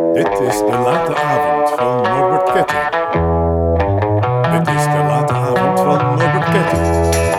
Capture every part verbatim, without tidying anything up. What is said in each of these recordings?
Dit is de late avond van Norbert Ketting. Dit is de late avond van Norbert Ketting.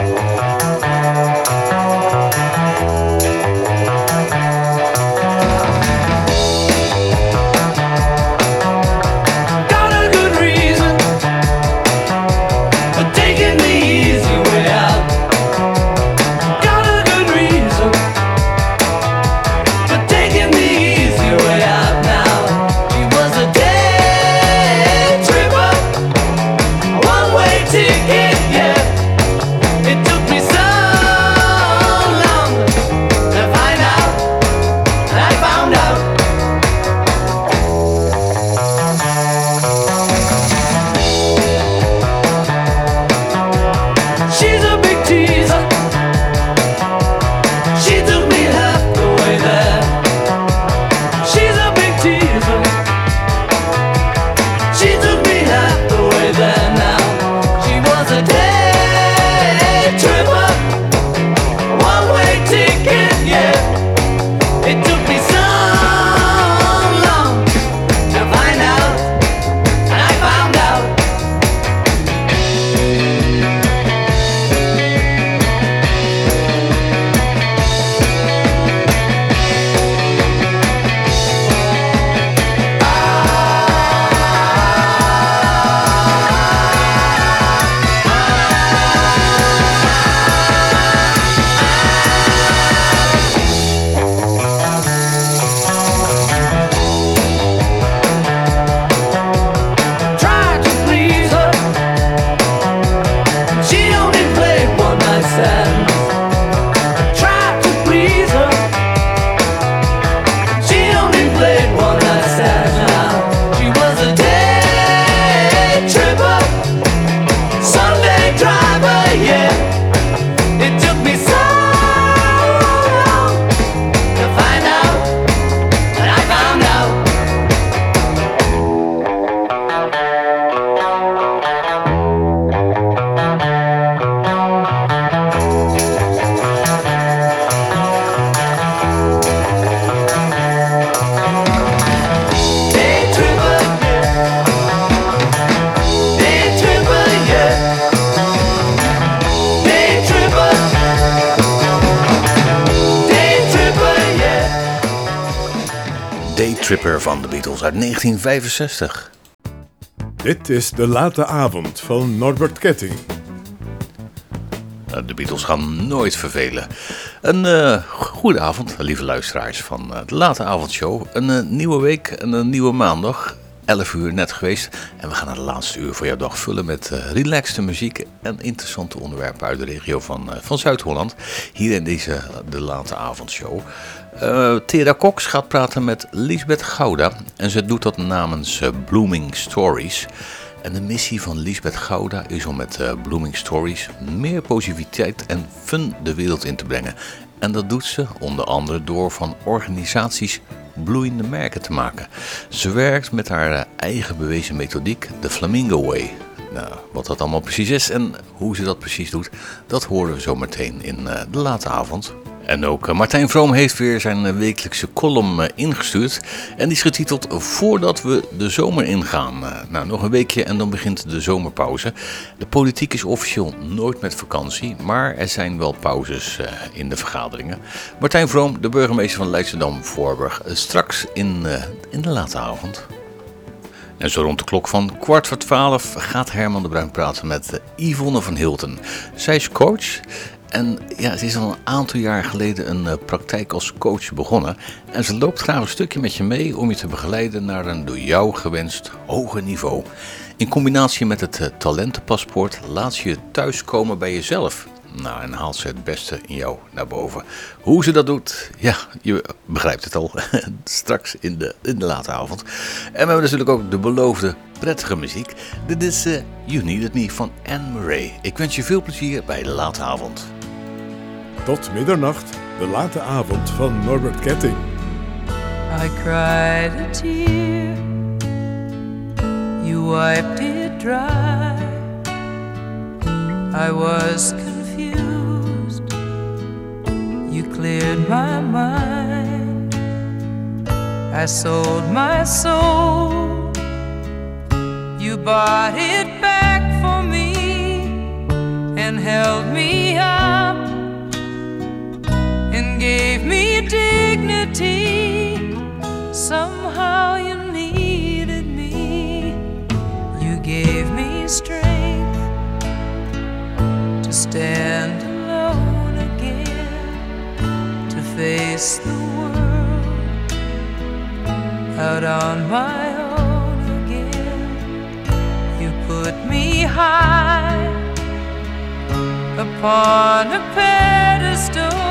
Tripper van de Beatles uit negentien vijfenzestig. Dit is de late avond van Norbert Ketting. De Beatles gaan nooit vervelen. Een uh, goede avond, lieve luisteraars van uh, de late avondshow. Een uh, nieuwe week en een nieuwe maandag. elf uur net geweest. En we gaan het laatste uur van jouw dag vullen met uh, relaxte muziek en interessante onderwerpen uit de regio van, uh, van Zuid-Holland. Hier in deze uh, de late avondshow. Uh, Thera Cox gaat praten met Liesbeth Gouda en ze doet dat namens uh, Blooming Stories. En de missie van Liesbeth Gouda is om met uh, Blooming Stories meer positiviteit en fun de wereld in te brengen. En dat doet ze onder andere door van organisaties bloeiende merken te maken. Ze werkt met haar uh, eigen bewezen methodiek, de Flamingo Way. Nou, wat dat allemaal precies is en hoe ze dat precies doet, dat horen we zo meteen in uh, de late avond. En ook uh, Martijn Vroom heeft weer zijn uh, wekelijkse column uh, ingestuurd. En die is getiteld Voordat we de zomer ingaan. Uh, nou, nog een weekje en dan begint de zomerpauze. De politiek is officieel nooit met vakantie, maar er zijn wel pauzes uh, in de vergaderingen. Martijn Vroom, de burgemeester van Leidschendam-Voorburg, uh, straks in, uh, in de late avond. En zo rond de klok van kwart voor twaalf gaat Herman de Bruin praten met uh, Yvonne van Hilten. Zij is coach. En ja, ze is al een aantal jaar geleden een uh, praktijk als coach begonnen. En ze loopt graag een stukje met je mee om je te begeleiden naar een door jou gewenst hoger niveau. In combinatie met het uh, talentenpaspoort laat ze je thuiskomen bij jezelf. Nou, en haalt ze het beste in jou naar boven. Hoe ze dat doet, ja, je begrijpt het al. Straks in de, in de late avond. En we hebben natuurlijk ook de beloofde prettige muziek. Dit is uh, You Needed Me van Anne Murray. Ik wens je veel plezier bij de late avond. Tot middernacht, de late avond van Norbert Ketting. I cried a tear, you wiped it dry. I was confused, you cleared my mind. I sold my soul. You bought it back for me and held me up and gave me dignity. Somehow you needed me. You gave me strength to stand alone again, to face the world out on my own again. You put me high upon a pedestal,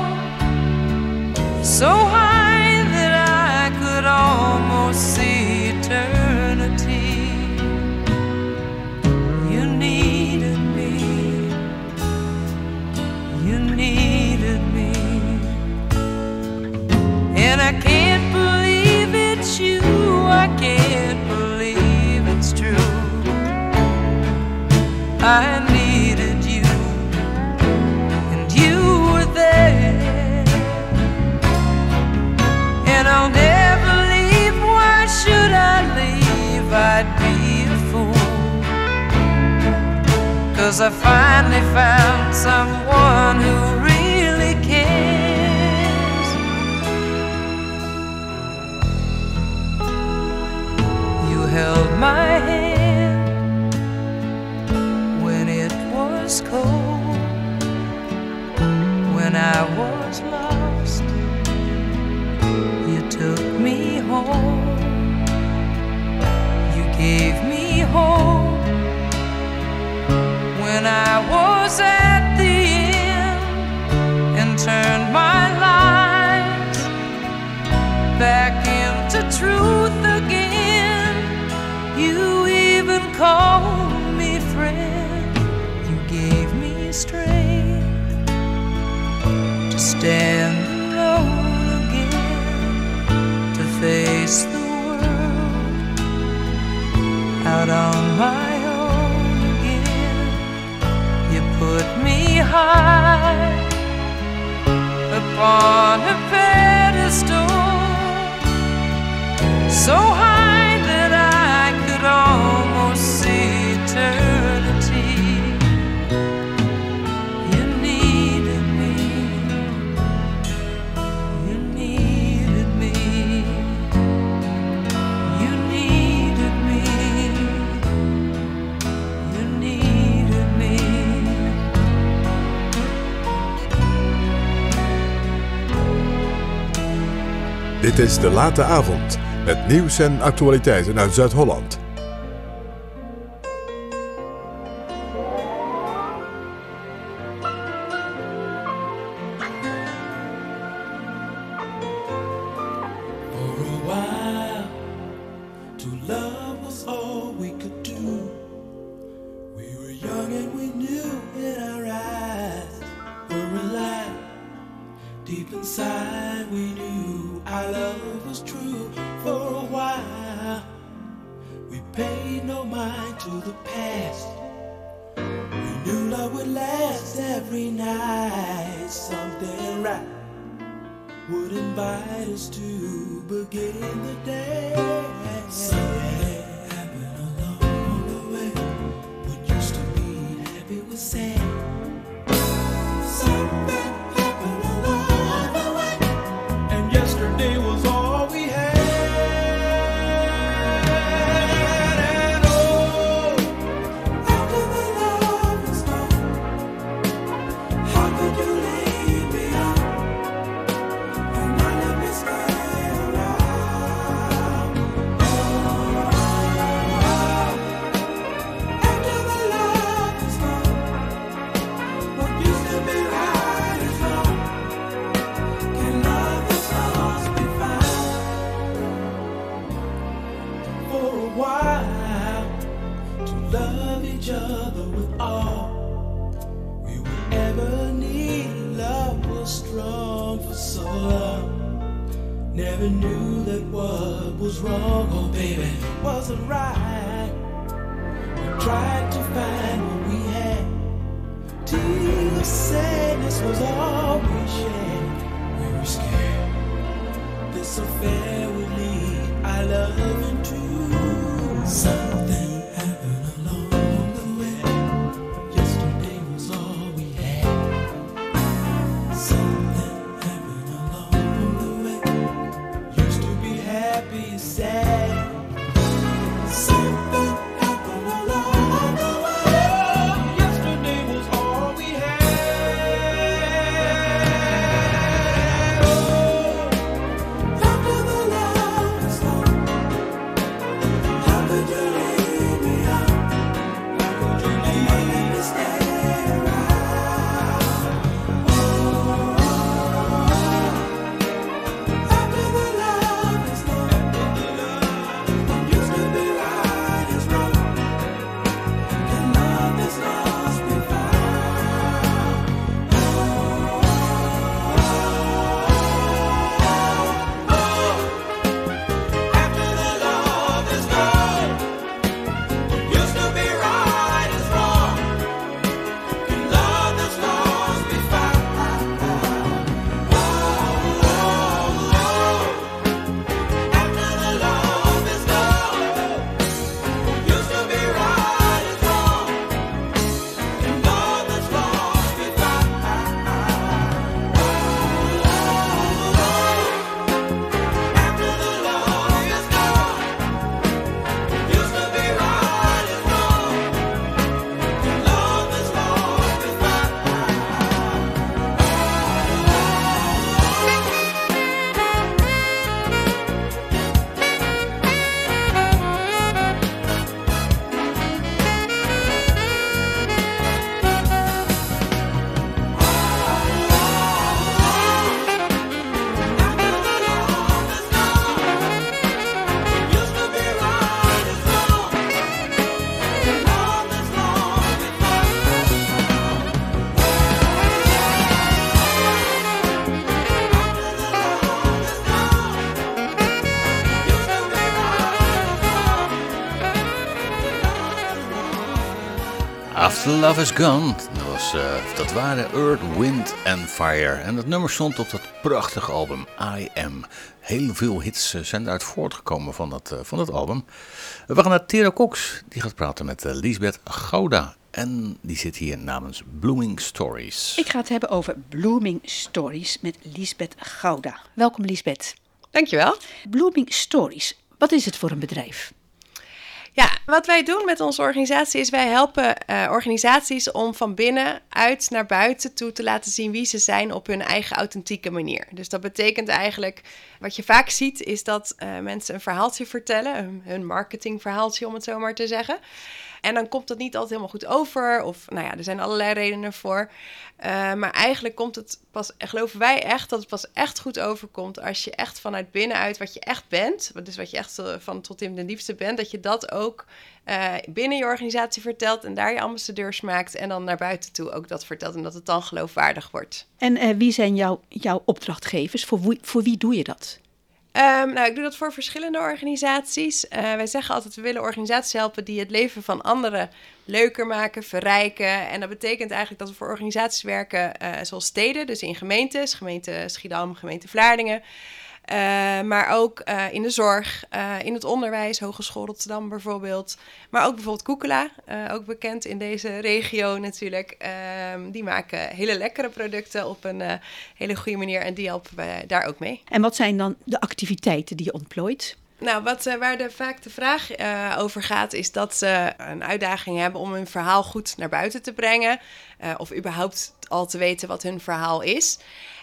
so high that I could almost see eternity. You needed me. You needed me. And I can't believe it's you. I can't believe it's true. I needed you, and you were there. And I'll never leave. Why should I leave? I'd be a fool. 'Cause I finally found someone who really cares. You held my hand when it was cold, when I was lost. You took me home. You gave me hope when I was at the end, and turned my life back into truth again. You even called me friend. You gave me strength to stand alone again, to face the world out on my own again. You put me high upon a pedestal, so high that I could almost see eternity. You needed me. You needed me. You needed me. You needed me. Dit is De Late Avond, met nieuws en actualiteiten uit Zuid-Holland. For a while, to love was all we could do. We were young and we knew in our eyes were alive. Deep inside we knew our love was true. For a while, we paid no mind to the past. We knew love would last every night. Something right would invite us to begin the day. Something happened along the way. What used to be happy was sad. Something happened along the way, and yesterday was all we had. And oh, after the love was gone, how could you leave me on? And not let me stay around. Oh, after the love was gone, what used to be right is wrong. Can love the lost be found? For a while, to love each other with all we would ever need. Love was strong for so long. Never knew that what was wrong, oh baby, wasn't right. We tried to find what we had. Tears of sadness was all we shared. We were scared this affair will lead. I love you too. Something happened along the way. Yesterday was all we had. Something happened along the way. Used to be happy, sad. Something happened along the way. Yesterday was all we had. Oh, after the love is gone, how could you leave me out? How could you leave me stay around? Oh, after the love is gone, what used to be right is wrong, and love is lost we found. After the love is gone, what used to be right is wrong, and love is lost we found. After the love is gone, what used to be right is wrong, and love is lost we found. After the love is gone, what used to be right is wrong, and love is lost we found. After Love Is Gone, dat, was, uh, dat waren Earth, Wind and Fire. En dat nummer stond op dat prachtige album I Am. Heel veel hits uh, zijn daaruit voortgekomen van dat, uh, van dat album. We gaan naar Tera Cox, die gaat praten met uh, Liesbeth Gouda. En die zit hier namens Blooming Stories. Ik ga het hebben over Blooming Stories met Liesbeth Gouda. Welkom Liesbeth. Dankjewel. Blooming Stories, wat is het voor een bedrijf? Ja, wat wij doen met onze organisatie is wij helpen uh, organisaties om van binnenuit naar buiten toe te laten zien wie ze zijn op hun eigen authentieke manier. Dus dat betekent eigenlijk, wat je vaak ziet, is dat uh, mensen een verhaaltje vertellen, hun, hun marketingverhaaltje om het zo maar te zeggen. En dan komt dat niet altijd helemaal goed over. Of nou ja, er zijn allerlei redenen voor. Uh, maar eigenlijk komt het pas, geloven wij echt, dat het pas echt goed overkomt als je echt vanuit binnenuit wat je echt bent, dus wat je echt van tot in de diepste bent, dat je dat ook uh, binnen je organisatie vertelt en daar je ambassadeurs maakt en dan naar buiten toe ook dat vertelt en dat het dan geloofwaardig wordt. En uh, wie zijn jouw, jouw opdrachtgevers? Voor wie, voor wie doe je dat? Um, nou, ik doe dat voor verschillende organisaties. Uh, wij zeggen altijd, we willen organisaties helpen die het leven van anderen leuker maken, verrijken. En dat betekent eigenlijk dat we voor organisaties werken uh, zoals steden, dus in gemeentes, gemeente Schiedam, gemeente Vlaardingen. Uh, maar ook uh, in de zorg, uh, in het onderwijs, Hogeschool Rotterdam bijvoorbeeld. Maar ook bijvoorbeeld Koekela, uh, ook bekend in deze regio natuurlijk. Uh, die maken hele lekkere producten op een uh, hele goede manier en die helpen we daar ook mee. En wat zijn dan de activiteiten die je ontplooit? Nou, wat, uh, waar de, vaak de vraag uh, over gaat, is dat ze een uitdaging hebben om hun verhaal goed naar buiten te brengen. Uh, of überhaupt al te weten wat hun verhaal is.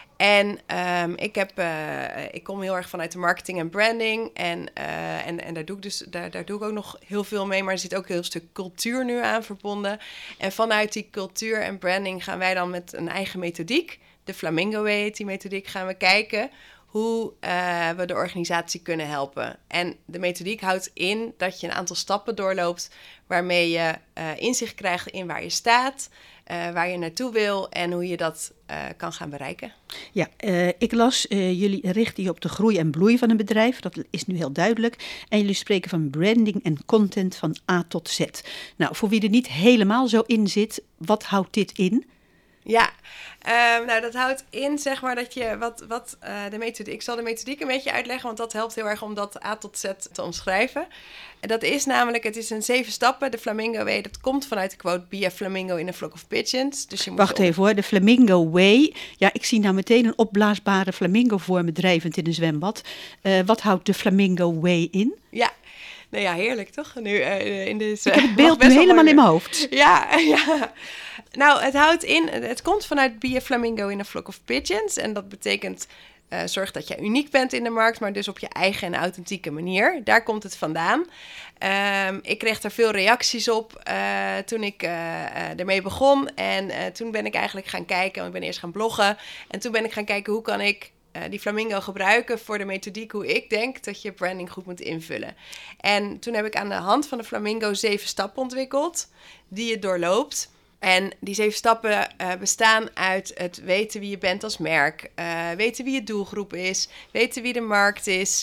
En um, ik, heb, uh, ik kom heel erg vanuit de marketing en branding. En, uh, en, en daar, doe ik dus, daar, daar doe ik ook nog heel veel mee. Maar er zit ook een heel stuk cultuur nu aan verbonden. En vanuit die cultuur en branding gaan wij dan met een eigen methodiek. De Flamingo Way heet die methodiek. Gaan we kijken hoe uh, we de organisatie kunnen helpen. En de methodiek houdt in dat je een aantal stappen doorloopt waarmee je uh, inzicht krijgt in waar je staat, uh, waar je naartoe wil en hoe je dat uh, kan gaan bereiken. Ja, uh, ik las, uh, jullie richten je op de groei en bloei van een bedrijf. Dat is nu heel duidelijk. En jullie spreken van branding en content van A tot Z. Nou, voor wie er niet helemaal zo in zit, wat houdt dit in? Ja, um, nou dat houdt in zeg maar dat je wat, wat uh, de methodiek... Ik zal de methodiek een beetje uitleggen, want dat helpt heel erg om dat A tot Z te omschrijven. En dat is namelijk, het is een zeven stappen. De Flamingo Way, dat komt vanuit de quote... Be a flamingo in a flock of pigeons. Dus je moet Wacht om... even hoor, de Flamingo Way. Ja, ik zie nou meteen een opblaasbare flamingo voor me drijvend in een zwembad. Uh, wat houdt de Flamingo Way in? Ja, nou ja, heerlijk toch? Nu, uh, in de, ik heb het beeld nu helemaal in mijn hoofd. Ja, ja. Nou, het houdt in, het komt vanuit Be a flamingo in a flock of pigeons. En dat betekent, uh, zorg dat je uniek bent in de markt, maar dus op je eigen en authentieke manier. Daar komt het vandaan. Um, ik kreeg er veel reacties op uh, toen ik uh, uh, ermee begon. En uh, toen ben ik eigenlijk gaan kijken, want ik ben eerst gaan bloggen. En toen ben ik gaan kijken, hoe kan ik uh, die flamingo gebruiken voor de methodiek, hoe ik denk dat je branding goed moet invullen. En toen heb ik aan de hand van de flamingo zeven stappen ontwikkeld, die je doorloopt. En die zeven stappen uh, bestaan uit het weten wie je bent als merk. Uh, weten wie je doelgroep is. Weten wie de markt is.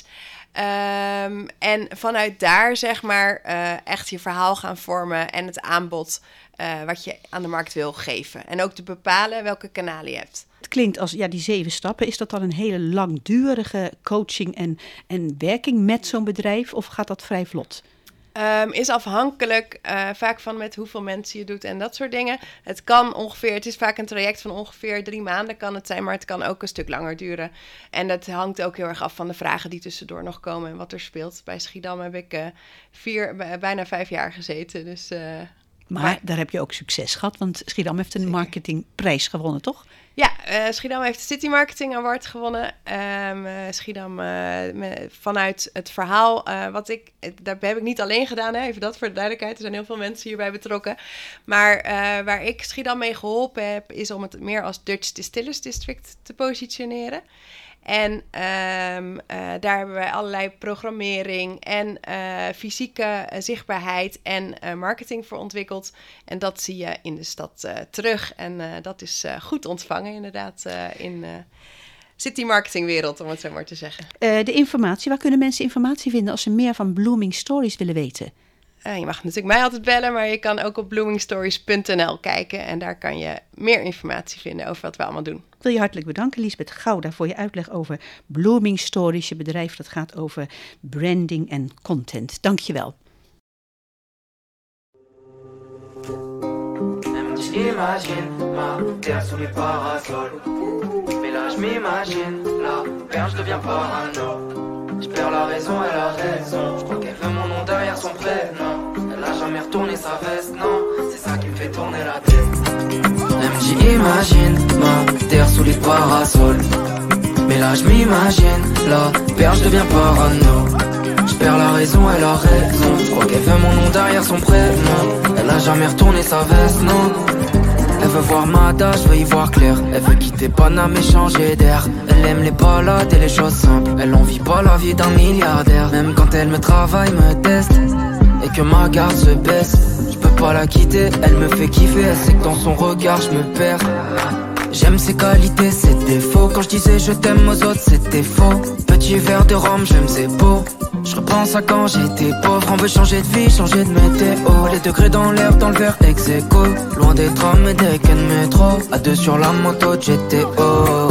Um, en vanuit daar zeg maar uh, echt je verhaal gaan vormen. En het aanbod uh, wat je aan de markt wil geven. En ook te bepalen welke kanalen je hebt. Het klinkt als, ja, die zeven stappen. Is dat dan een hele langdurige coaching en, en werking met zo'n bedrijf? Of gaat dat vrij vlot? Um, is afhankelijk uh, vaak van met hoeveel mensen je doet en dat soort dingen. Het kan ongeveer, het is vaak een traject van ongeveer drie maanden kan het zijn, maar het kan ook een stuk langer duren. En dat hangt ook heel erg af van de vragen die tussendoor nog komen en wat er speelt. Bij Schiedam heb ik uh, vier, b- bijna vijf jaar gezeten, dus... Uh, maar, maar daar heb je ook succes gehad, want Schiedam heeft een marketingprijs gewonnen, toch? Ja, uh, Schiedam heeft de City Marketing Award gewonnen. Um, uh, Schiedam, uh, me, vanuit het verhaal, uh, wat ik, daar heb ik niet alleen gedaan, hè, even dat voor de duidelijkheid. Er zijn heel veel mensen hierbij betrokken. Maar uh, waar ik Schiedam mee geholpen heb, is om het meer als Dutch Distillers District te positioneren. En um, uh, daar hebben wij allerlei programmering en uh, fysieke uh, zichtbaarheid en uh, marketing voor ontwikkeld. En dat zie je in de stad uh, terug. En uh, dat is uh, goed ontvangen inderdaad uh, in de uh, city marketingwereld, om het zo maar te zeggen. Uh, de informatie, waar kunnen mensen informatie vinden als ze meer van Blooming Stories willen weten? Uh, je mag natuurlijk mij altijd bellen, maar je kan ook op blooming stories punt n l kijken. En daar kan je meer informatie vinden over wat we allemaal doen. Ik wil je hartelijk bedanken, Liesbeth Gouda, voor je uitleg over Blooming Stories, je bedrijf dat gaat over branding en content. Dank je wel. J'imagine ma terre sous les parasols. Mais là je m'imagine la perche devient parano. Je perds la raison et la raison. Je crois qu'elle veut mon nom derrière son prénom. Elle a jamais retourné sa veste, non. C'est ça qui me fait tourner la tête. Elle me dit imagine ma terre sous les parasols. Mais là je m'imagine la perche devient parano. Je perds la raison et la raison. Je crois qu'elle veut mon nom derrière son prénom. Elle a jamais retourné sa veste, non. Elle veut voir Mada, je veux y voir clair. Elle veut quitter Paname et changer d'air. Elle aime les balades et les choses simples. Elle envie pas la vie d'un milliardaire. Même quand elle me travaille, me teste et que ma garde se baisse, je peux pas la quitter, elle me fait kiffer. Elle sait que dans son regard je me perds. J'aime ses qualités, ses défauts. Quand je disais je t'aime aux autres, c'était faux. Petit verre de rhum, j'aime c'est beau. Je repense à quand j'étais pauvre. On veut changer de vie, changer de météo. Les degrés dans l'air, dans le verre ex aequo. Loin des trams et des quais de métro. À deux sur la moto de G T O.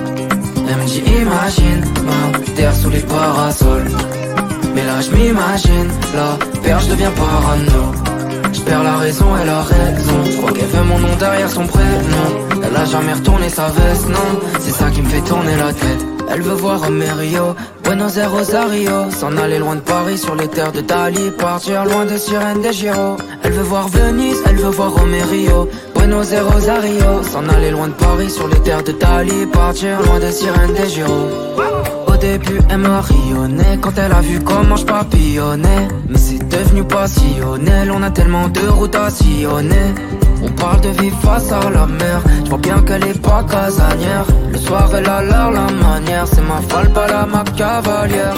Elle me dit imagine ma terre sous les parasols. Mais là je m'imagine la perche devient parano. Je perds la raison et la raison. Je crois qu'elle veut mon nom derrière son prénom. Elle a jamais retourné sa veste, non. C'est ça qui me fait tourner la tête. Elle veut voir Rio, Buenos Aires, Rosario. S'en aller loin de Paris sur les terres de Dali. Partir loin de Sirène des Giro. Elle veut voir Venise, elle veut voir Rio, Buenos Aires, Rosario. S'en aller loin de Paris sur les terres de Dali. Partir loin de Sirène des Giro. Au début elle m'a rayonné quand elle a vu comment je papillonnais. Mais c'est devenu passionnel, on a tellement de routes à sillonner. On parle de vivre face à la mer. Je vois bien qu'elle est pas casanière. Le soir elle a l'air la manière. C'est ma folle, pas la ma cavalière.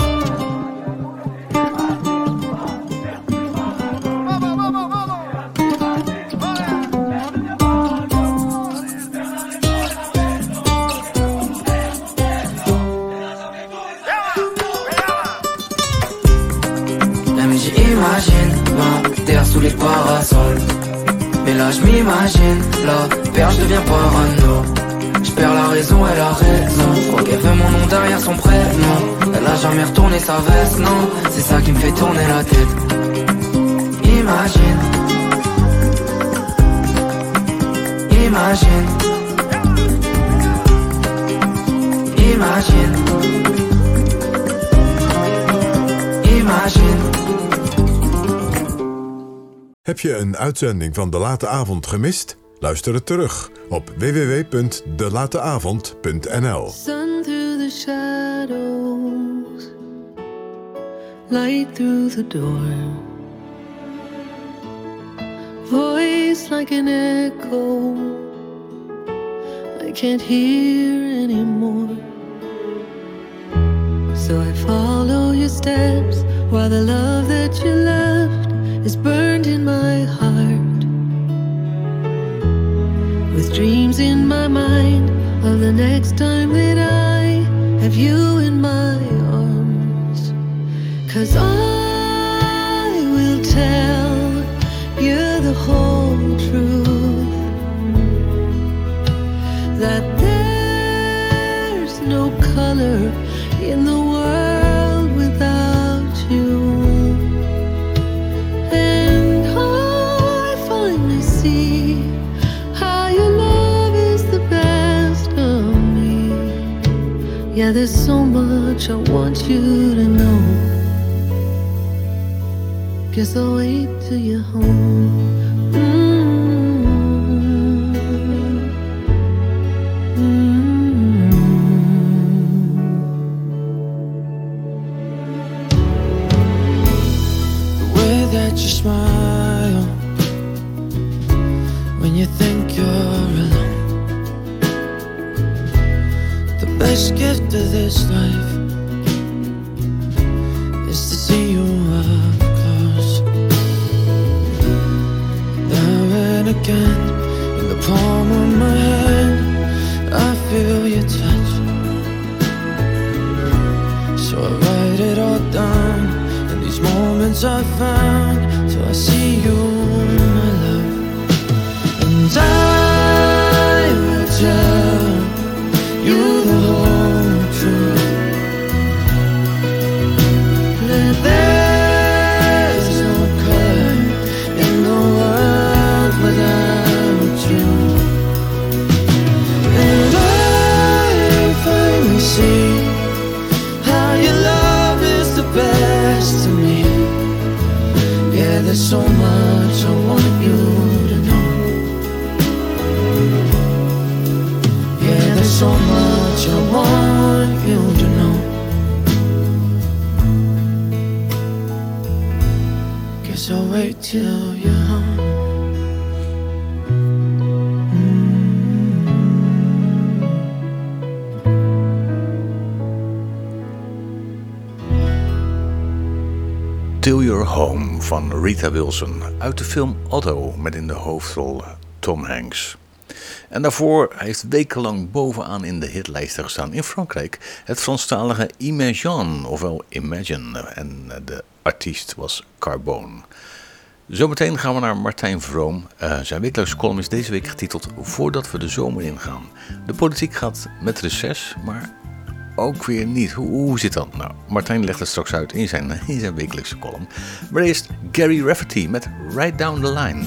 Elle me dit imagine ma terre sous les parasols. Mais là je m'imagine, la perche devient parano. Je perds la raison, elle a raison. Je crois qu'elle veut mon nom derrière son prénom. Elle a jamais retourné sa veste, non. C'est ça qui me fait tourner la tête. Imagine, imagine, imagine, imagine. Heb je een uitzending van De Late Avond gemist? Luister het terug op w w w punt de late avond punt n l. Sun through the shadows, light through the door, voice like an echo, I can't hear anymore. So I follow your steps while the love that you left is burned in my heart. With dreams in my mind of the next time that I have you in my arms. 'Cause I will tell you the whole truth, that there's no color in the world without you. And I finally see how your love is the best of me. Yeah, there's so much I want you to know. Guess I'll wait till you're home. That you smile when you think you're alone. The best gift of this life is to see you up close. Now and again, in the palm of my hand, I feel your touch. So I write it all down. Moments I found, so I see you, my love. And I will tell you the whole truth, that there's no color in the world without you. And I finally see how your love is the best of me. Yeah, there's so much I want you to know. Yeah, there's so much I want you to know. Guess I'll wait till you're home. Till You're Home van Rita Wilson uit de film Otto met in de hoofdrol Tom Hanks. En daarvoor heeft wekenlang bovenaan in de hitlijsten gestaan in Frankrijk het Franstalige Imagine, ofwel Imagine, en de artiest was Carbone. Zometeen gaan we naar Martijn Vroom. Uh, zijn wekelijkse column is deze week getiteld Voordat we de zomer ingaan. De politiek gaat met reces, maar ook weer niet. Hoe, hoe zit dat? Nou, Martijn legt het straks uit in zijn, in zijn wekelijkse column. Maar eerst Gary Rafferty met Right Down the Line.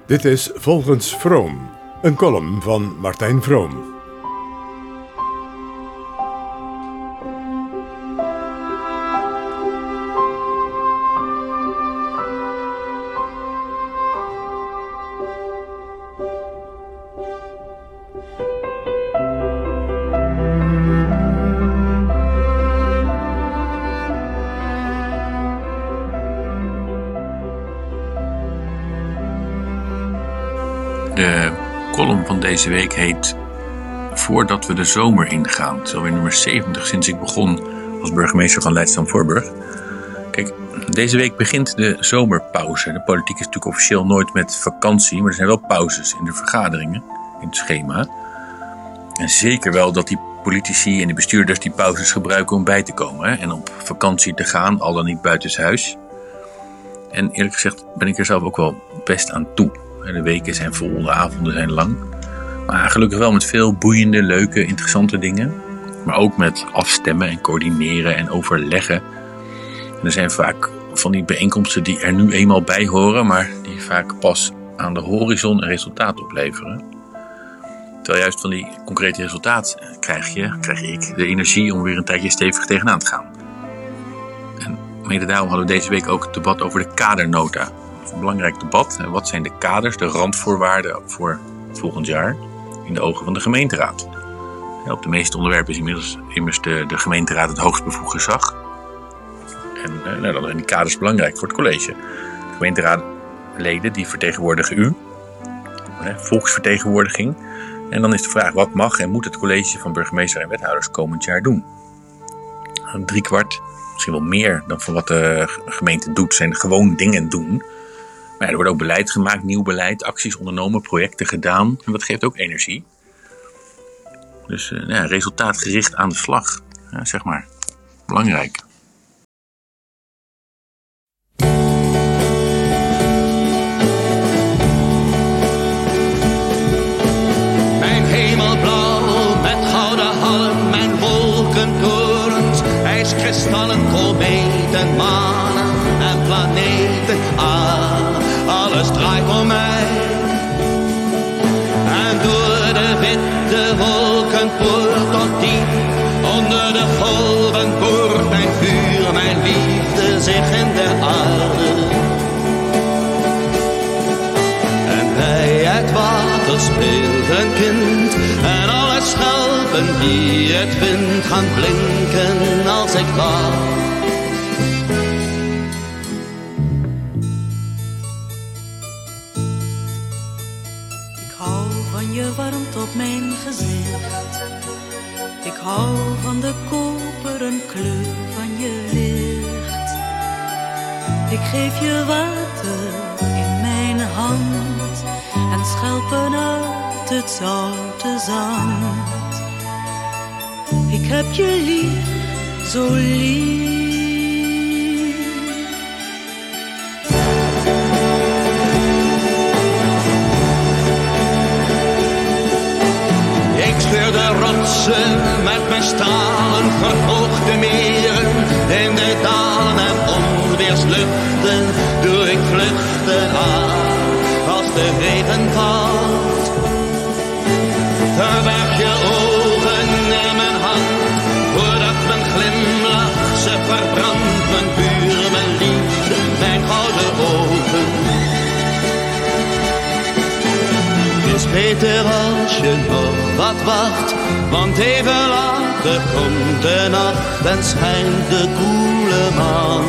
Dit is Volgens Vroom, een column van Martijn Vroom. De column van deze week heet Voordat we de zomer ingaan. Het is alweer nummer zeventig sinds ik begon als burgemeester van Leidschendam-Voorburg. Kijk, deze week begint de zomerpauze. De politiek is natuurlijk officieel nooit met vakantie, maar er zijn wel pauzes in de vergaderingen, in het schema. En zeker wel dat die politici en de bestuurders die pauzes gebruiken om bij te komen hè, en op vakantie te gaan, al dan niet buitenshuis. En eerlijk gezegd ben ik er zelf ook wel best aan toe. De weken zijn vol, de avonden zijn lang. Maar gelukkig wel met veel boeiende, leuke, interessante dingen. Maar ook met afstemmen en coördineren en overleggen. En er zijn vaak van die bijeenkomsten die er nu eenmaal bij horen, maar die vaak pas aan de horizon een resultaat opleveren. Terwijl juist van die concrete resultaat krijg je, krijg ik de energie om weer een tijdje stevig tegenaan te gaan. En mede daarom hadden we deze week ook het debat over de kadernota. Een belangrijk debat. En wat zijn de kaders, de randvoorwaarden voor volgend jaar in de ogen van de gemeenteraad? Ja, op de meeste onderwerpen is inmiddels immers de, de gemeenteraad het hoogst bevoegd gezag. En eh, nou, dan zijn die kaders belangrijk voor het college. De gemeenteraadleden die vertegenwoordigen u, eh, volksvertegenwoordiging. En dan is de vraag, wat mag en moet het college van burgemeester en wethouders komend jaar doen? Drie kwart, misschien wel meer dan van wat de gemeente doet, zijn gewoon dingen doen. Maar ja, er wordt ook beleid gemaakt, nieuw beleid, acties ondernomen, projecten gedaan. En dat geeft ook energie. Dus uh, ja, resultaatgericht aan de slag, ja, zeg maar. Belangrijk. Mijn hemelblauw met gouden halm, mijn wolkentorens, ijskristallen, kometen, manen en planeten. Ah, alles draait om mij. En door de witte wolken poort tot diep onder de golven boort mijn vuur, mijn liefde zich in de aarde. En bij het water speelt een kind en alle schelpen die het vindt gaan blinken als ik wacht. Je warmt op mijn gezicht. Ik hou van de koperen kleur van je licht. Ik geef je water in mijn hand en schelpen uit het zoute zand. Ik heb je lief, zo lief. Ik scheur de rotsen met mijn stalen, verhoog de meren in de dalen en onweersluchten doe ik vluchten aan als de regen valt. Verberg je ogen in mijn hand, voordat mijn glimlach ze verbrandt, mijn vuur, mijn liefde, mijn gouden ogen. Het is beter als je nog wat wacht, want even later komt de nacht en schijnt de koele maan.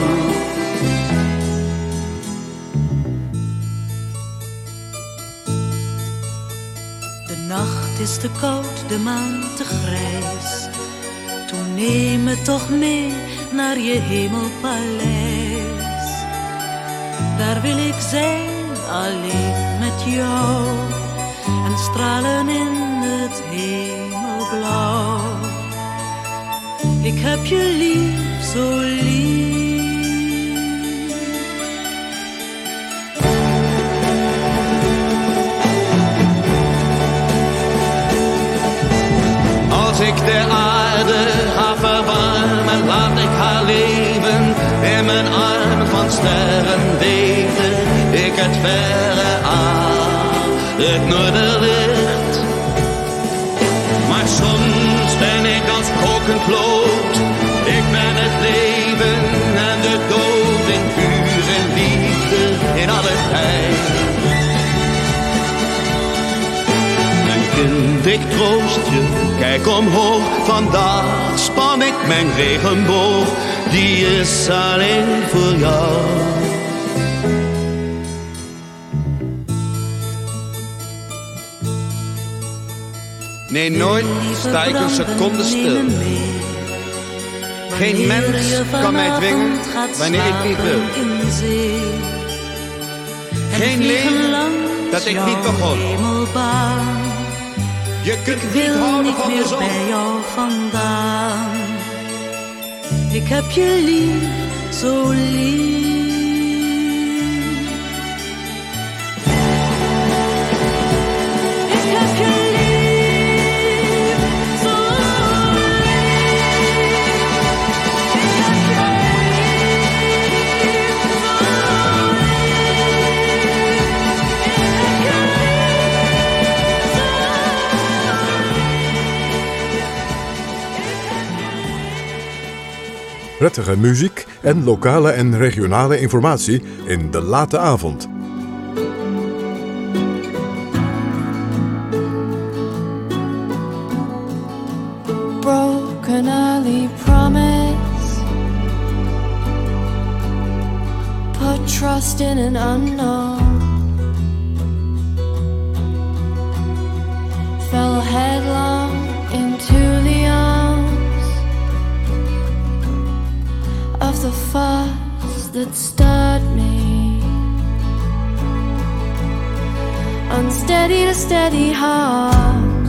De nacht is te koud, de maan te grijs. Toen neem me toch mee naar je hemelpaleis. Daar wil ik zijn, alleen met jou. En stralen in het hemelblauw. Ik heb je lief, zo lief. Als ik de aarde ga verwarmen, laat ik haar leven in mijn armen van sterren weten. Ik het verre aan. het noorderlicht. Maar soms ben ik als kokend lood. Ik ben het leven en de dood in vuur en liefde in alle tijd. Mijn kind, ik troost je, kijk omhoog. Vandaag span ik mijn regenboog, die is alleen voor jou. Nee, nooit sta ik een seconde stil. Geen mens kan mij dwingen wanneer ik niet wil. Geen leven dat ik niet begon. Je kunt niet houden van de zon. Bij jou vandaan. Ik heb je lief, zo lief. Ik heb je lief. Prettige muziek en lokale en regionale informatie in De Late Avond. Broken early promise, put trust in an unknown, fell headlong into the arms of the force that stirred me, unsteady to steady heart,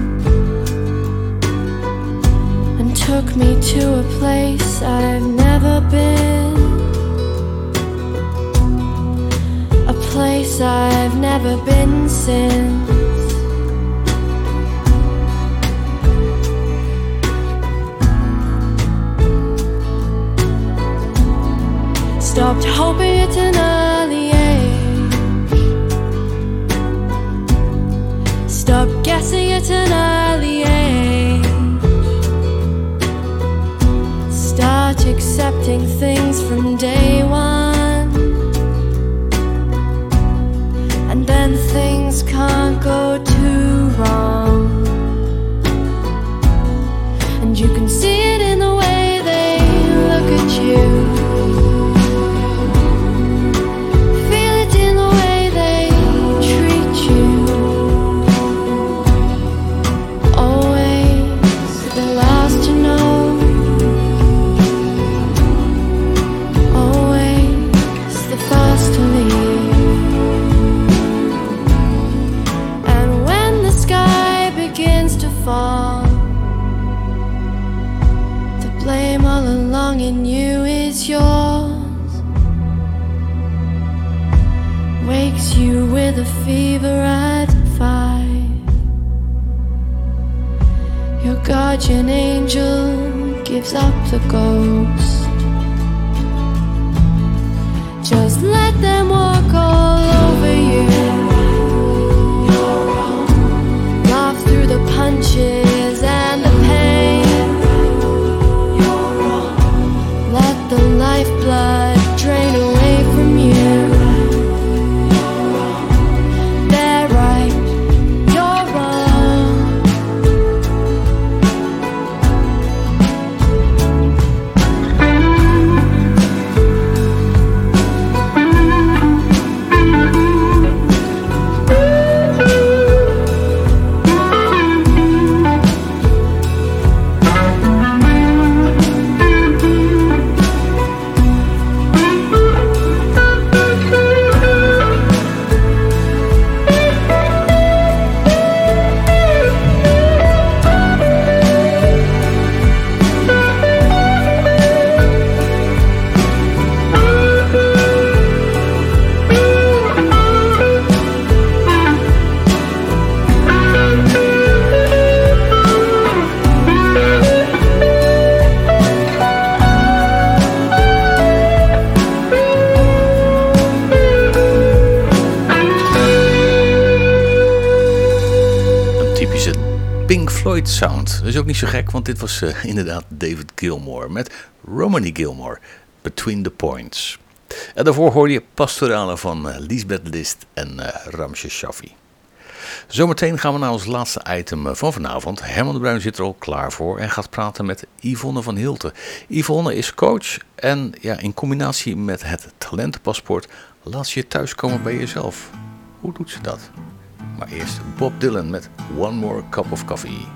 and took me to a place I've never been, a place I've never been since. Stopped hoping at an early age, stopped guessing at an early age, start accepting things from day one, and then things can't go too wrong, and you can see it in the way they look at you. In you is yours, wakes you with a fever at five. Your guardian angel gives up the ghost. Just let them walk all over you. Laugh through the punches and the pain. The lifeblood drain away from you. They're right, you're wrong. Sweet Sound. Dat is ook niet zo gek, want dit was uh, inderdaad David Gilmour met Romany Gilmore, Between the Points. En daarvoor hoorde je Pastorale van uh, Lisbeth List en uh, Ramses Shaffi. Zometeen gaan we naar ons laatste item van vanavond. Herman de Bruin zit er al klaar voor en gaat praten met Yvonne van Hilten. Yvonne is coach en ja, in combinatie met het talentenpaspoort laat ze je thuiskomen bij jezelf. Hoe doet ze dat? Maar eerst Bob Dylan met One More Cup of Coffee.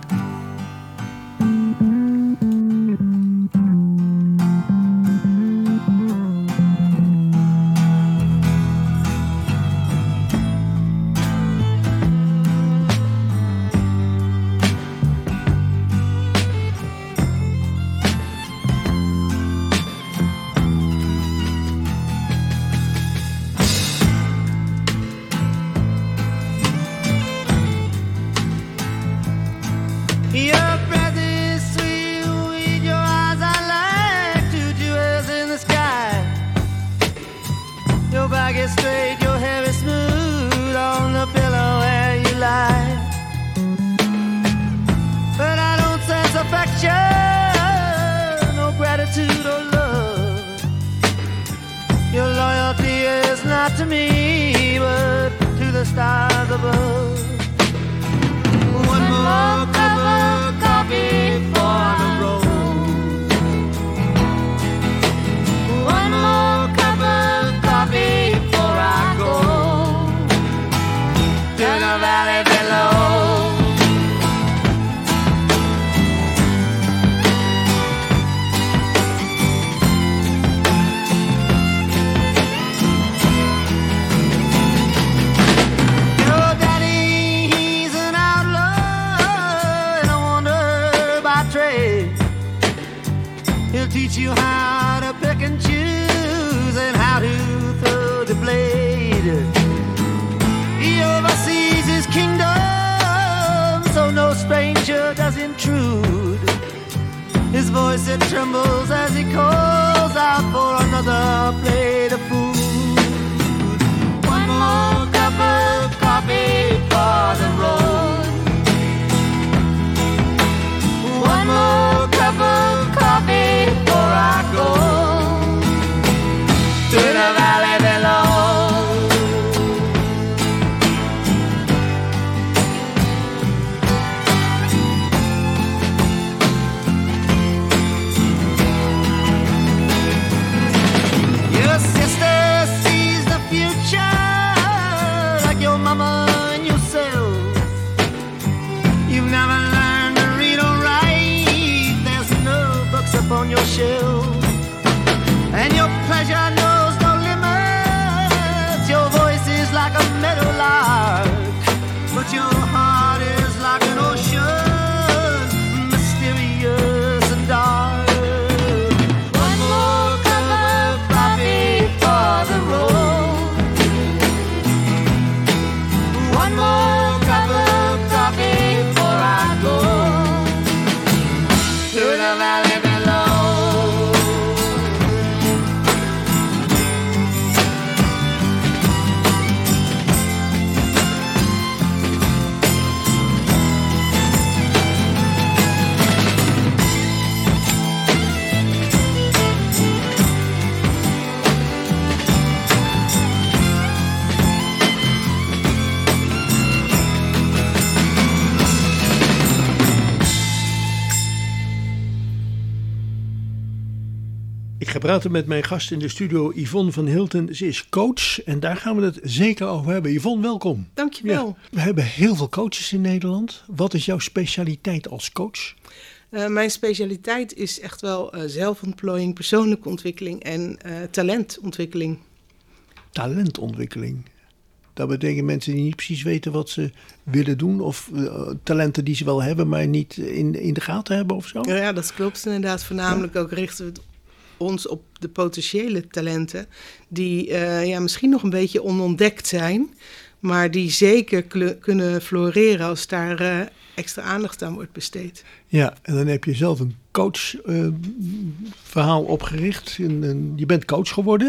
Ik ga praten met mijn gast in de studio, Yvonne van Hilten. Ze is coach en daar gaan we het zeker over hebben. Yvonne, welkom. Dankjewel. Ja, we hebben heel veel coaches in Nederland. Wat is jouw specialiteit als coach? Uh, mijn specialiteit is echt wel uh, zelfontplooiing, persoonlijke ontwikkeling en uh, talentontwikkeling. Talentontwikkeling. Dat betekent mensen die niet precies weten wat ze willen doen of uh, talenten die ze wel hebben, maar niet in, in de gaten hebben of zo? Ja, ja, dat klopt inderdaad. Voornamelijk ja. ook richten we het ons op de potentiële talenten die uh, ja, misschien nog een beetje onontdekt zijn, maar die zeker kle- kunnen floreren als daar uh, extra aandacht aan wordt besteed. Ja, en dan heb je zelf een coach uh, verhaal opgericht. En, en je bent coach geworden.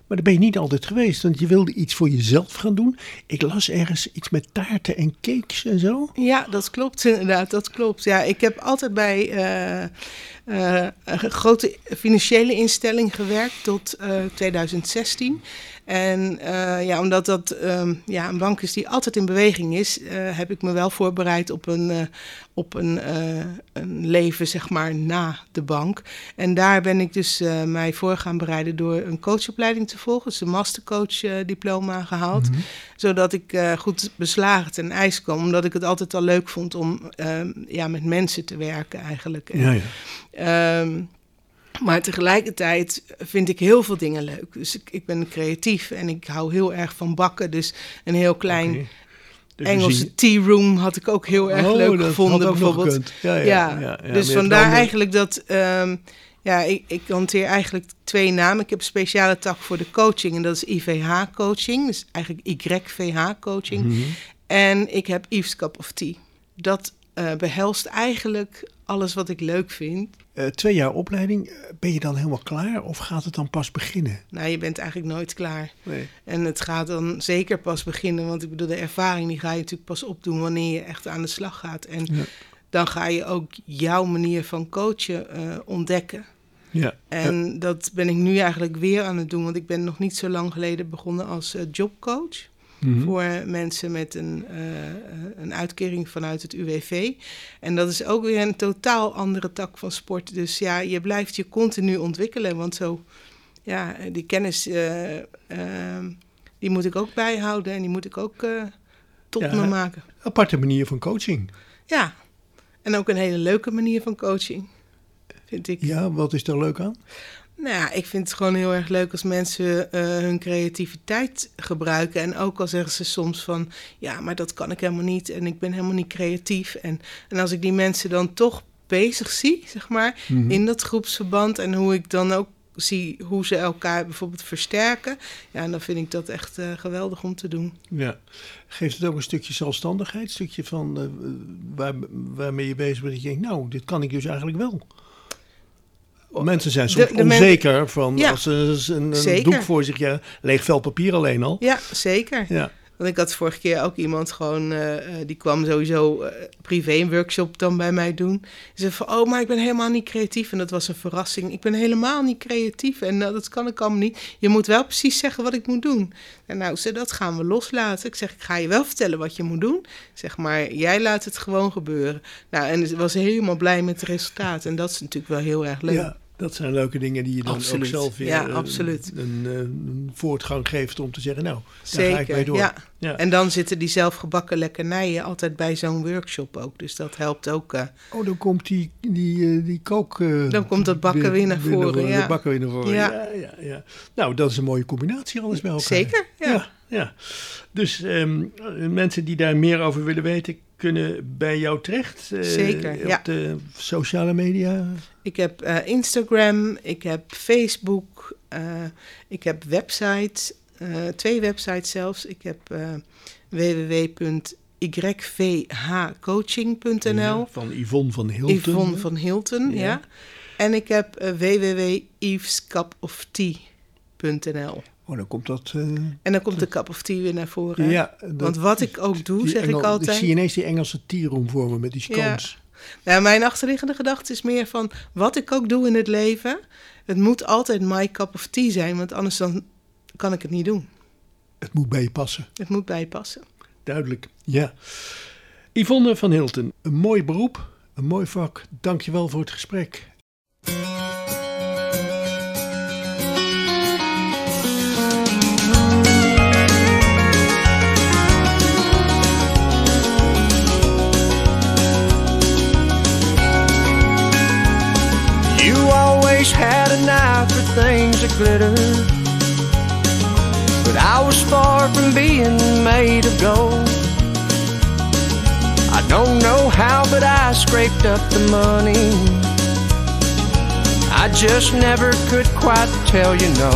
Maar dat ben je niet altijd geweest, want je wilde iets voor jezelf gaan doen. Ik las ergens iets met taarten en cakes en zo. Ja, dat klopt inderdaad, dat klopt. Ja, ik heb altijd bij uh, uh, een grote financiële instelling gewerkt tot uh, twintig zestien. En uh, ja, omdat dat um, ja, een bank is die altijd in beweging is, uh, heb ik me wel voorbereid op een, uh, op een, uh, een leven, zeg maar, na de bank. En daar ben ik dus uh, mij voor gaan bereiden door een coachopleiding te volgen. Dus een mastercoach uh, diploma gehaald. Mm-hmm. Zodat ik uh, goed beslagen ten ijs kwam. Omdat ik het altijd al leuk vond om uh, ja, met mensen te werken eigenlijk. Ja, ja. Um, Maar tegelijkertijd vind ik heel veel dingen leuk. Dus ik, ik ben creatief en ik hou heel erg van bakken. Dus een heel klein okay. dus Engelse tea room had ik ook heel erg oh, leuk dat gevonden. Had ook bijvoorbeeld. Ja, ja, ja. ja, ja, Dus vandaar wel... eigenlijk dat... Um, ja, ik, ik hanteer eigenlijk twee namen. Ik heb een speciale tak voor de coaching en dat is I V H-coaching. Dus eigenlijk Y V H-coaching. Mm-hmm. En ik heb Yves Cup of Tea. Dat uh, behelst eigenlijk alles wat ik leuk vind. Uh, twee jaar opleiding, ben je dan helemaal klaar of gaat het dan pas beginnen? Nou, je bent eigenlijk nooit klaar. Nee. En het gaat dan zeker pas beginnen, want ik bedoel, de ervaring die ga je natuurlijk pas opdoen wanneer je echt aan de slag gaat. En ja. dan ga je ook jouw manier van coachen uh, ontdekken. Ja. En ja. dat ben ik nu eigenlijk weer aan het doen, want ik ben nog niet zo lang geleden begonnen als uh, jobcoach. Mm-hmm. Voor mensen met een, uh, een uitkering vanuit het U W V. En dat is ook weer een totaal andere tak van sport. Dus ja, je blijft je continu ontwikkelen. Want zo, ja, die kennis, uh, uh, die moet ik ook bijhouden. En die moet ik ook uh, tot ja, me maken. Aparte manier van coaching. Ja, en ook een hele leuke manier van coaching, vind ik. Ja, wat is daar leuk aan? Nou ja, ik vind het gewoon heel erg leuk als mensen uh, hun creativiteit gebruiken. En ook al zeggen ze soms van, ja, maar dat kan ik helemaal niet. En ik ben helemaal niet creatief. En, en als ik die mensen dan toch bezig zie, zeg maar, mm-hmm. in dat groepsverband. En hoe ik dan ook zie hoe ze elkaar bijvoorbeeld versterken. Ja, en dan vind ik dat echt uh, geweldig om te doen. Ja. Geeft het ook een stukje zelfstandigheid? Een stukje van uh, waar, waarmee je bezig bent. Dat je denkt, nou, dit kan ik dus eigenlijk wel. Mensen zijn soms de, de onzeker men... van ja, als ze een, een doek voor zich, ja, leeg vel papier alleen al. Ja, zeker. Ja. Want ik had vorige keer ook iemand gewoon, uh, die kwam sowieso uh, privé een workshop dan bij mij doen. Ze zei van, oh, maar ik ben helemaal niet creatief. En dat was een verrassing. Ik ben helemaal niet creatief en uh, dat kan ik allemaal niet. Je moet wel precies zeggen wat ik moet doen. En nou, ze, dat gaan we loslaten. Ik zeg, ik ga je wel vertellen wat je moet doen. Zeg maar, jij laat het gewoon gebeuren. Nou, en ze was helemaal blij met het resultaat. En dat is natuurlijk wel heel erg leuk. Ja. Dat zijn leuke dingen die je dan absoluut. ook zelf weer ja, een, absoluut. Een, een, een voortgang geeft om te zeggen, nou, zeker, daar ga ik mee door. Ja. Ja. En dan zitten die zelfgebakken lekkernijen altijd bij zo'n workshop ook. Dus dat helpt ook. Uh, oh, dan komt die, die, die kook... Uh, dan komt dat bakken weer naar voren, weer, ja. De bakken weer naar voren, ja. Ja, ja, ja. Nou, dat is een mooie combinatie alles bij elkaar. Zeker, ja. ja, ja. Dus um, mensen die daar meer over willen weten, kunnen bij jou terecht? Uh, Zeker, op ja. de sociale media? Ik heb uh, Instagram, ik heb Facebook, uh, ik heb websites, uh, twee websites zelfs. Ik heb uh, w w w punt y v h coaching punt n l. Ja, van Yvonne van Hilton. Yvonne van Hilton, ja. ja. En ik heb uh, w w w punt yves cup of tea punt n l. Oh, dan komt dat... Uh, en dan komt de cup of tea weer naar voren. Ja, dat, want wat ik ook doe, zeg Engel, ik altijd... Ik zie ineens die Engelse tea room voor me met die scones. Ja. Nou, mijn achterliggende gedachte is meer van... wat ik ook doe in het leven... het moet altijd my cup of tea zijn... want anders dan kan ik het niet doen. Het moet bij je passen. Het moet bij je passen. Duidelijk, ja. Yvonne van Hilton, een mooi beroep, een mooi vak. Dank je wel voor het gesprek. Had an eye for things that glitter, but I was far from being made of gold. I don't know how, but I scraped up the money. I just never could quite tell you no.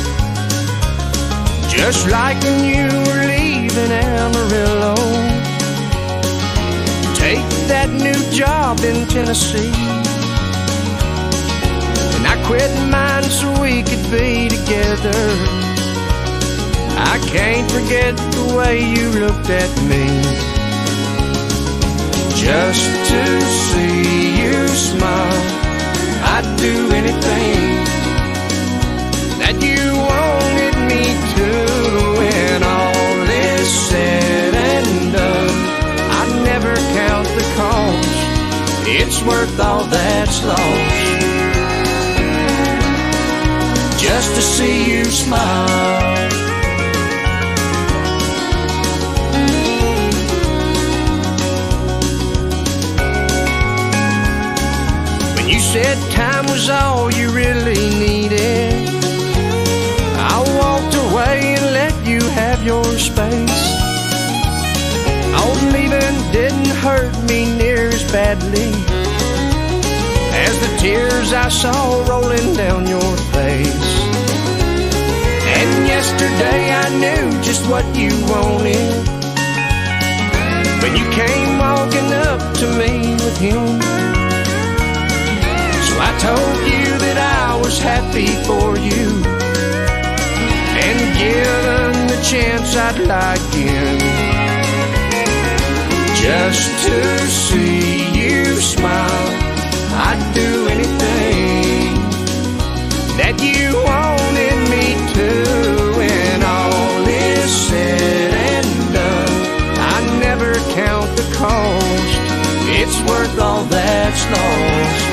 Just like when you were leaving Amarillo, take that new job in Tennessee. I quit mine so we could be together. I can't forget the way you looked at me. Just to see you smile, I'd do anything that you wanted me to. When all is said and done, I'd never count the cost. It's worth all that's lost, just to see you smile. When you said time was all you really needed, I walked away and let you have your space. Oh, leaving didn't hurt me near as badly as the tears I saw rolling down your face. And yesterday I knew just what you wanted when you came walking up to me with him. So I told you that I was happy for you, and given the chance I'd lie again, just to see you smile. I'd do anything that you wanted me to. When all is said and done, I never count the cost. It's worth all that's lost,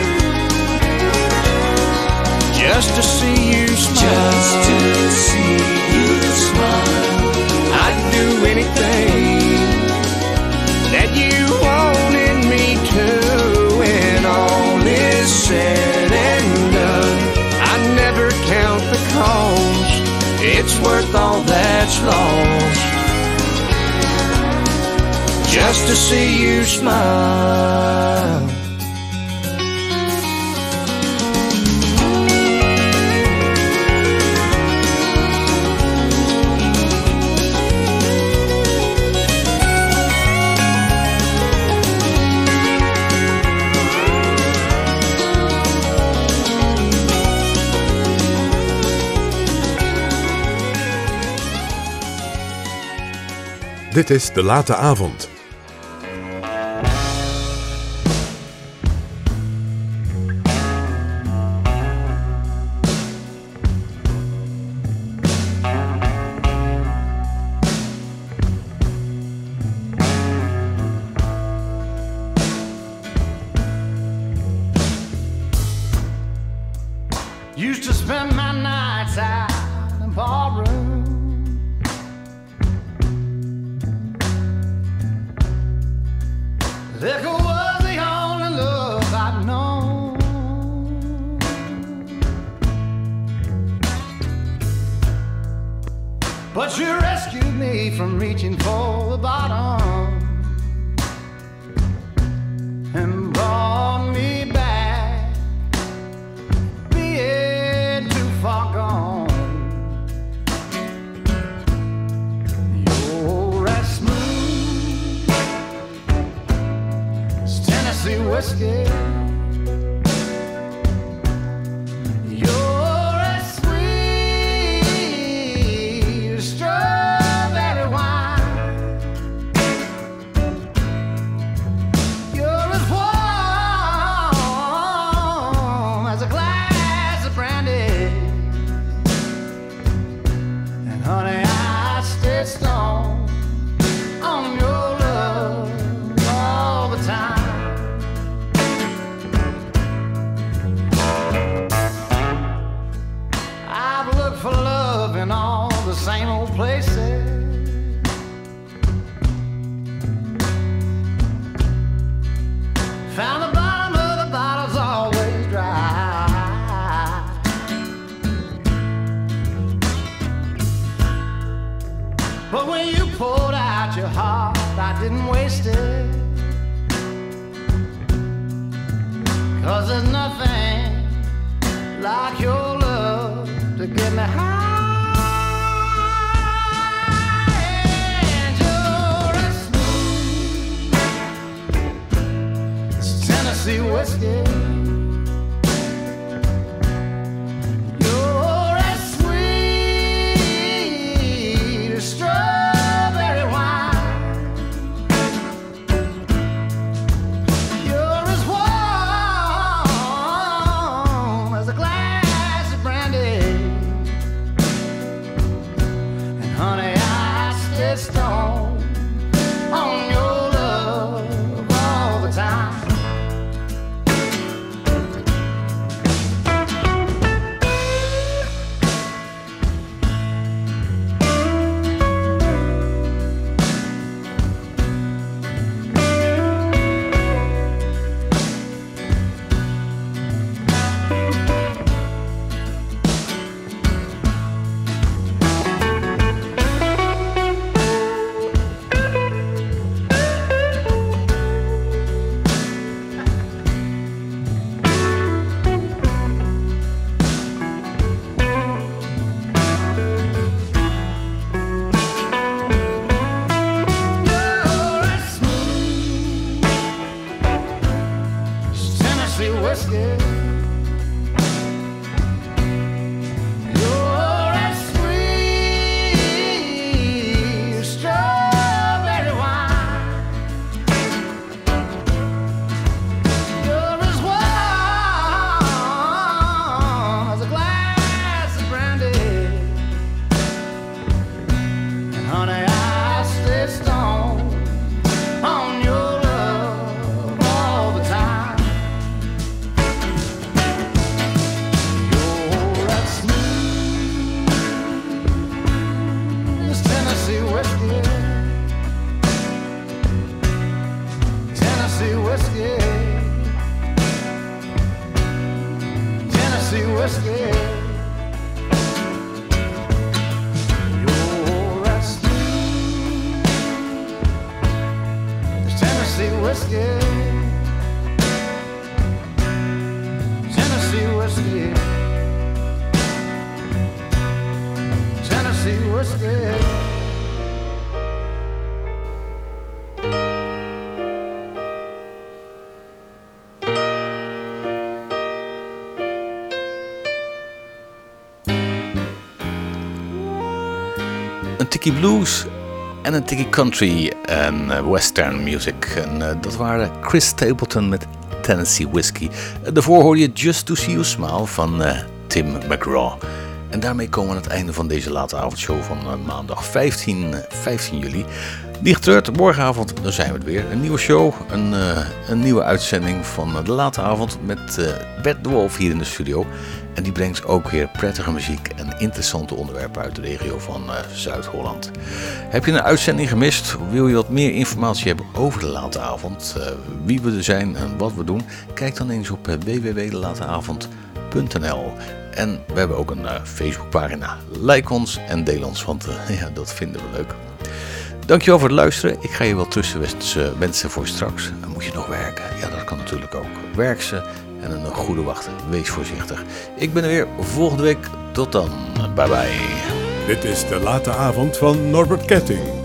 just to see you smile. Just to see you smile. I'd do anything that you wanted me to. When all is said and done, I never count the cost. It's worth all that's lost, just to see you smile. Dit is De Late Avond. Used to spend my nights out in ballroom. Liquor was the only love I'd known. But you rescued me from reaching for the bottom and brought me back, being too far gone. You're as smooth as Tennessee whiskey. You're as sweet as strawberry wine. You're as warm as a glass of brandy. And honey, I stay strong on your love all the time. I've looked for love in all the same old places. Found the bottom of the bottle's always dry. But when you poured out your heart, I didn't waste it. 'Cause there's nothing like your love to get me high. And you're as smooth as Tennessee whiskey. You're as sweet Tennessee whiskey. You're resting. There's Tennessee whiskey. Tennessee whiskey. Tennessee whiskey. Een tikkie blues en een tikkie country en western music. En uh, dat waren Chris Stapleton met Tennessee Whiskey. Uh, daarvoor hoorde je Just to See You Smile van uh, Tim McGraw. En daarmee komen we aan het einde van deze late avondshow van uh, maandag vijftien juli. Niet getreurd, morgenavond dan zijn we het weer. Een nieuwe show, een, uh, een nieuwe uitzending van uh, de late avond met uh, Bert de Wolf hier in de studio. En die brengt ook weer prettige muziek en interessante onderwerpen uit de regio van uh, Zuid-Holland. Heb je een uitzending gemist? Wil je wat meer informatie hebben over de late avond? Uh, wie we er zijn en wat we doen? Kijk dan eens op uh, w w w punt de lateavond punt n l. En we hebben ook een uh, Facebookpagina. Like ons en deel ons, want uh, ja, dat vinden we leuk. Dankjewel voor het luisteren. Ik ga je wel tussenwensen wensen voor straks. Dan moet je nog werken. Ja, dat kan natuurlijk ook. Werk ze en een goede wachten. Wees voorzichtig. Ik ben er weer volgende week. Tot dan. Bye bye. Dit is de late avond van Norbert Ketting.